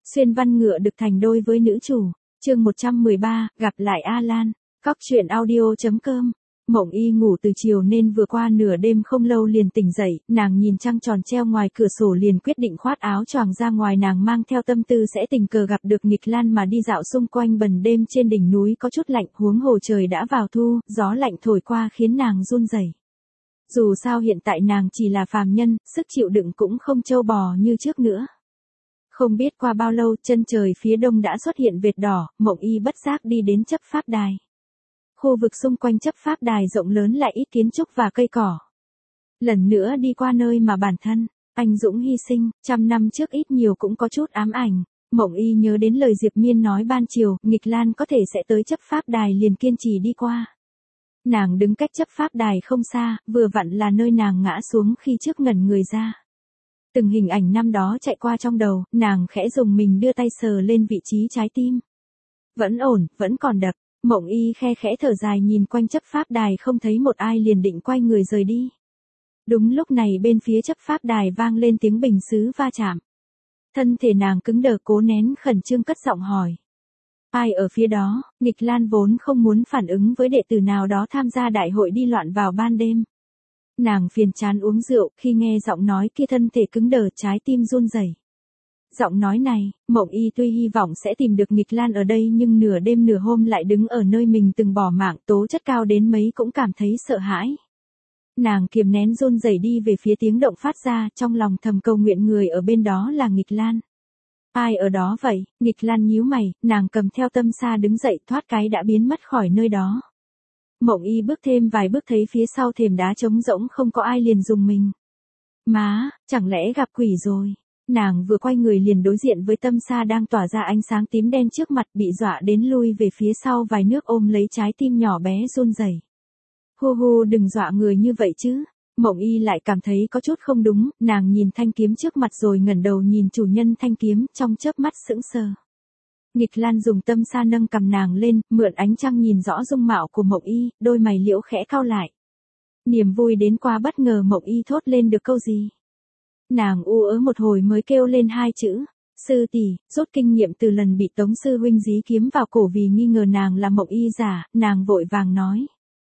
Xuyên văn ngựa được thành đôi với nữ chủ. Chương 113, gặp lại Alan. Cóc truyện audio.com. Mộng Y ngủ từ chiều nên vừa qua nửa đêm không lâu liền tỉnh dậy, nàng nhìn trăng tròn treo ngoài cửa sổ liền quyết định khoác áo choàng ra ngoài, nàng mang theo tâm tư sẽ tình cờ gặp được nghịch lan mà đi dạo xung quanh bần đêm trên đỉnh núi có chút lạnh, huống hồ trời đã vào thu, gió lạnh thổi qua khiến nàng run rẩy. Dù sao hiện tại nàng chỉ là phàm nhân, sức chịu đựng cũng không trâu bò như trước nữa. Không biết qua bao lâu chân trời phía đông đã xuất hiện vệt đỏ, Mộng Y bất giác đi đến chấp pháp đài. Khu vực xung quanh chấp pháp đài rộng lớn lại ít kiến trúc và cây cỏ. Lần nữa đi qua nơi mà bản thân, anh dũng hy sinh, 100 năm trước ít nhiều cũng có chút ám ảnh. Mộng Y nhớ đến lời Diệp Miên nói ban chiều, nghịch lan có thể sẽ tới chấp pháp đài liền kiên trì đi qua. Nàng đứng cách chấp pháp đài không xa, vừa vặn là nơi nàng ngã xuống khi trước ngẩn người ra. Từng hình ảnh năm đó chạy qua trong đầu, nàng khẽ dùng mình đưa tay sờ lên vị trí trái tim. Vẫn ổn, vẫn còn đập. Mộng Y khe khẽ thở dài nhìn quanh chấp pháp đài không thấy một ai liền định quay người rời đi. Đúng lúc này bên phía chấp pháp đài vang lên tiếng bình sứ va chạm. Thân thể nàng cứng đờ cố nén khẩn trương cất giọng hỏi. Ai ở phía đó? Nghịch Lan vốn không muốn phản ứng với đệ tử nào đó tham gia đại hội đi loạn vào ban đêm. Nàng phiền chán uống rượu, khi nghe giọng nói kia thân thể cứng đờ, trái tim run rẩy. Giọng nói này, Mộng Y tuy hy vọng sẽ tìm được nghịch lan ở đây nhưng nửa đêm nửa hôm lại đứng ở nơi mình từng bỏ mạng, tố chất cao đến mấy cũng cảm thấy sợ hãi. Nàng kiềm nén run rẩy đi về phía tiếng động phát ra, trong lòng thầm cầu nguyện người ở bên đó là nghịch lan. Ai ở đó vậy? Nghịch lan nhíu mày, nàng cầm theo tâm sa đứng dậy, thoát cái đã biến mất khỏi nơi đó. Mộng Y bước thêm vài bước thấy phía sau thềm đá trống rỗng không có ai liền dùng mình. Má, chẳng lẽ gặp quỷ rồi? Nàng vừa quay người liền đối diện với tâm sa đang tỏa ra ánh sáng tím đen trước mặt, bị dọa đến lui về phía sau vài nước ôm lấy trái tim nhỏ bé run rẩy. Hu hu, đừng dọa người như vậy chứ. Mộng Y lại cảm thấy có chút không đúng, nàng nhìn thanh kiếm trước mặt rồi ngẩng đầu nhìn chủ nhân thanh kiếm, trong chớp mắt sững sờ. Nghịch Lan dùng tâm sa nâng cầm nàng lên, mượn ánh trăng nhìn rõ dung mạo của Mộng Y, đôi mày liễu khẽ cau lại. Niềm vui đến quá bất ngờ, Mộng Y thốt lên được câu gì. Nàng u ớ một hồi mới kêu lên hai chữ, sư tỷ. Rút kinh nghiệm từ lần bị Tống sư huynh dí kiếm vào cổ vì nghi ngờ nàng là Mộng Y giả, nàng vội vàng nói.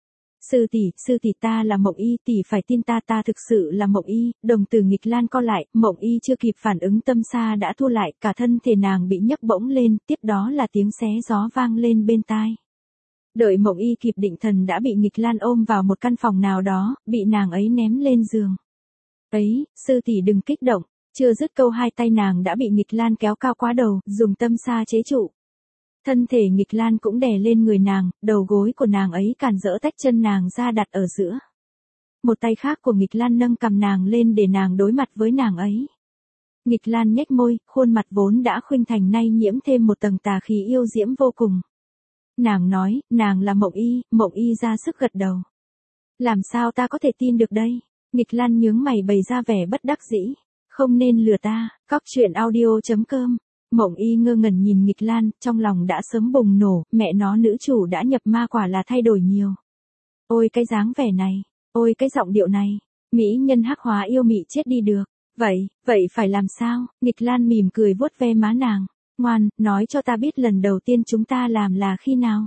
Sư tỷ ta là Mộng Y, tỷ phải tin ta, ta thực sự là Mộng Y. Đồng tử nghịch Lan co lại, Mộng Y chưa kịp phản ứng tâm sa đã thu lại, cả thân thể nàng bị nhấc bỗng lên, tiếp đó là tiếng xé gió vang lên bên tai. Đợi Mộng Y kịp định thần đã bị nghịch Lan ôm vào một căn phòng nào đó, bị nàng ấy ném lên giường. Ấy, sư tỷ đừng kích động, chưa dứt câu hai tay nàng đã bị nghịch Lan kéo cao quá đầu, dùng tâm sa chế trụ. Thân thể nghịch Lan cũng đè lên người nàng, đầu gối của nàng ấy cản rỡ tách chân nàng ra đặt ở giữa. Một tay khác của nghịch Lan nâng cầm nàng lên để nàng đối mặt với nàng ấy. Nghịch Lan nhếch môi, khuôn mặt vốn đã khuynh thành nay nhiễm thêm một tầng tà khí yêu diễm vô cùng. Nàng nói, nàng là Mộng Y, Mộng Y ra sức gật đầu. Làm sao ta có thể tin được đây? Nghịch Lan nhướng mày bày ra vẻ bất đắc dĩ. Không nên lừa ta. Cóc truyện audio.com. Mộng Y ngơ ngẩn nhìn nghịch Lan, trong lòng đã sớm bùng nổ, mẹ nó nữ chủ đã nhập ma quả là thay đổi nhiều. Ôi cái dáng vẻ này, ôi cái giọng điệu này, mỹ nhân hắc hóa yêu mị chết đi được. Vậy phải làm sao? Nghịch Lan mỉm cười vuốt ve má nàng. Ngoan, nói cho ta biết lần đầu tiên chúng ta làm là khi nào?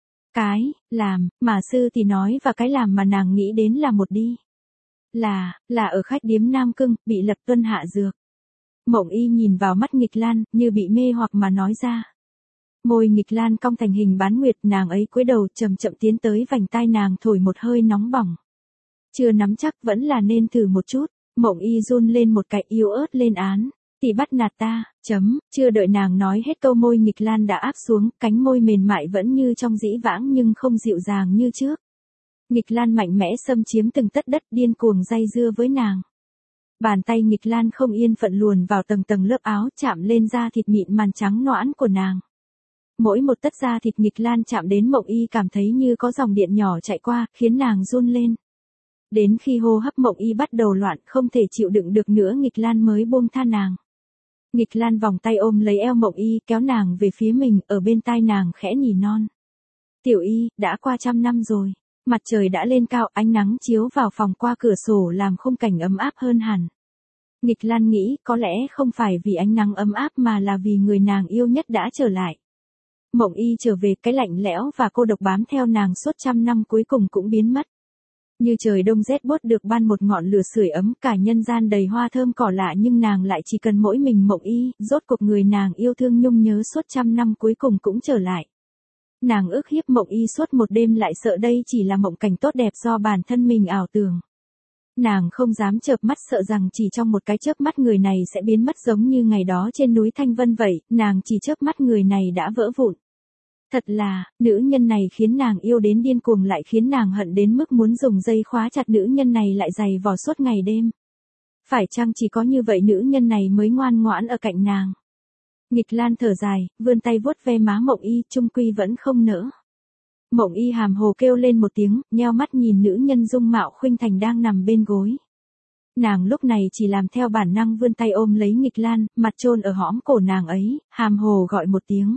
Cái, làm, mà sư thì nói và cái làm mà nàng nghĩ đến là một đi. Là ở khách điếm Nam Cưng, bị Lập Tuân hạ dược. Mộng Y nhìn vào mắt nghịch Lan, như bị mê hoặc mà nói ra. Môi nghịch Lan cong thành hình bán nguyệt, nàng ấy cúi đầu chậm chậm tiến tới vành tai nàng thổi một hơi nóng bỏng. Chưa nắm chắc vẫn là nên thử một chút. Mộng Y run lên một cái yếu ớt lên án. Tỷ bắt nạt ta, chưa đợi nàng nói hết câu môi nghịch Lan đã áp xuống, cánh môi mềm mại vẫn như trong dĩ vãng nhưng không dịu dàng như trước. Nghịch Lan mạnh mẽ xâm chiếm từng tấc đất, điên cuồng dây dưa với nàng. Bàn tay nghịch Lan không yên phận luồn vào tầng tầng lớp áo, chạm lên da thịt mịn màn trắng nõn của nàng. Mỗi một tấc da thịt nghịch Lan chạm đến Mộng Y cảm thấy như có dòng điện nhỏ chạy qua, khiến nàng run lên. Đến khi hô hấp Mộng Y bắt đầu loạn, không thể chịu đựng được nữa, nghịch Lan mới buông tha nàng. Nghịch Lan vòng tay ôm lấy eo Mộng Y, kéo nàng về phía mình, ở bên tai nàng khẽ nhỉ non. Tiểu Y, đã qua 100 năm rồi. Mặt trời đã lên cao, ánh nắng chiếu vào phòng qua cửa sổ làm khung cảnh ấm áp hơn hẳn. Nghịch Lan nghĩ có lẽ không phải vì ánh nắng ấm áp mà là vì người nàng yêu nhất đã trở lại. Mộng Y trở về, cái lạnh lẽo và cô độc bám theo nàng suốt trăm năm cuối cùng cũng biến mất. Như trời đông rét buốt được ban một ngọn lửa sưởi ấm, cả nhân gian đầy hoa thơm cỏ lạ, nhưng nàng lại chỉ cần mỗi mình Mộng Y, rốt cuộc người nàng yêu thương nhung nhớ suốt trăm năm cuối cùng cũng trở lại. Nàng ức hiếp Mộng Y suốt một đêm, lại sợ đây chỉ là mộng cảnh tốt đẹp do bản thân mình ảo tưởng. Nàng không dám chợp mắt, sợ rằng chỉ trong một cái chớp mắt người này sẽ biến mất giống như ngày đó trên núi Thanh Vân vậy, nàng chỉ chớp mắt người này đã vỡ vụn. Thật là, nữ nhân này khiến nàng yêu đến điên cuồng, lại khiến nàng hận đến mức muốn dùng dây khóa chặt nữ nhân này lại giày vò suốt ngày đêm. Phải chăng chỉ có như vậy nữ nhân này mới ngoan ngoãn ở cạnh nàng? Nghịch Lan thở dài, vươn tay vuốt ve má Mộng Y, chung quy vẫn không nỡ. Mộng Y hàm hồ kêu lên một tiếng, nheo mắt nhìn nữ nhân dung mạo khuynh thành đang nằm bên gối. Nàng lúc này chỉ làm theo bản năng vươn tay ôm lấy Nghịch Lan, mặt chôn ở hõm cổ nàng ấy, hàm hồ gọi một tiếng.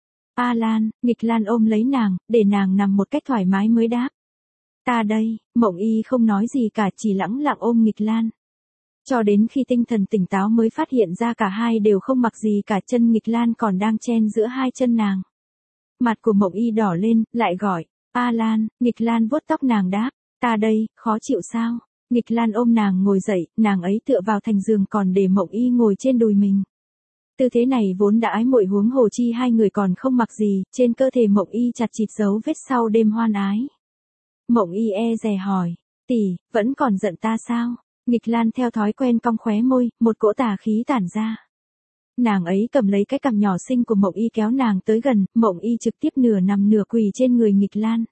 A Lan. Nghịch Lan ôm lấy nàng, để nàng nằm một cách thoải mái mới đáp. Ta đây. Mộng Y không nói gì cả, chỉ lẳng lặng ôm Nghịch Lan. Cho đến khi tinh thần tỉnh táo mới phát hiện ra cả hai đều không mặc gì cả, chân Nghịch Lan còn đang chen giữa hai chân nàng. Mặt của Mộng Y đỏ lên, lại gọi. A Lan. Nghịch Lan vuốt tóc nàng đáp. Ta đây. Khó chịu sao? Nghịch Lan ôm nàng ngồi dậy, nàng ấy tựa vào thành giường còn để Mộng Y ngồi trên đùi mình. Tư thế này vốn đã ái muội, huống hồ chi hai người còn không mặc gì, trên cơ thể Mộng Y chặt chịt dấu vết sau đêm hoan ái. Mộng Y dè hỏi, tỷ, vẫn còn giận ta sao? Nghịch Lan theo thói quen cong khóe môi, một cỗ tà khí tản ra. Nàng ấy cầm lấy cái cằm nhỏ xinh của Mộng Y kéo nàng tới gần, Mộng Y trực tiếp nửa nằm nửa quỳ trên người Nghịch Lan.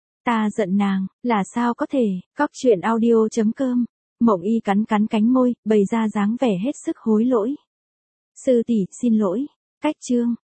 Ta giận nàng, là sao có thể? Cóc truyện audio.com. Mộng Y cắn cắn cánh môi, bày ra dáng vẻ hết sức hối lỗi. Sư tỷ, xin lỗi. Cách chương.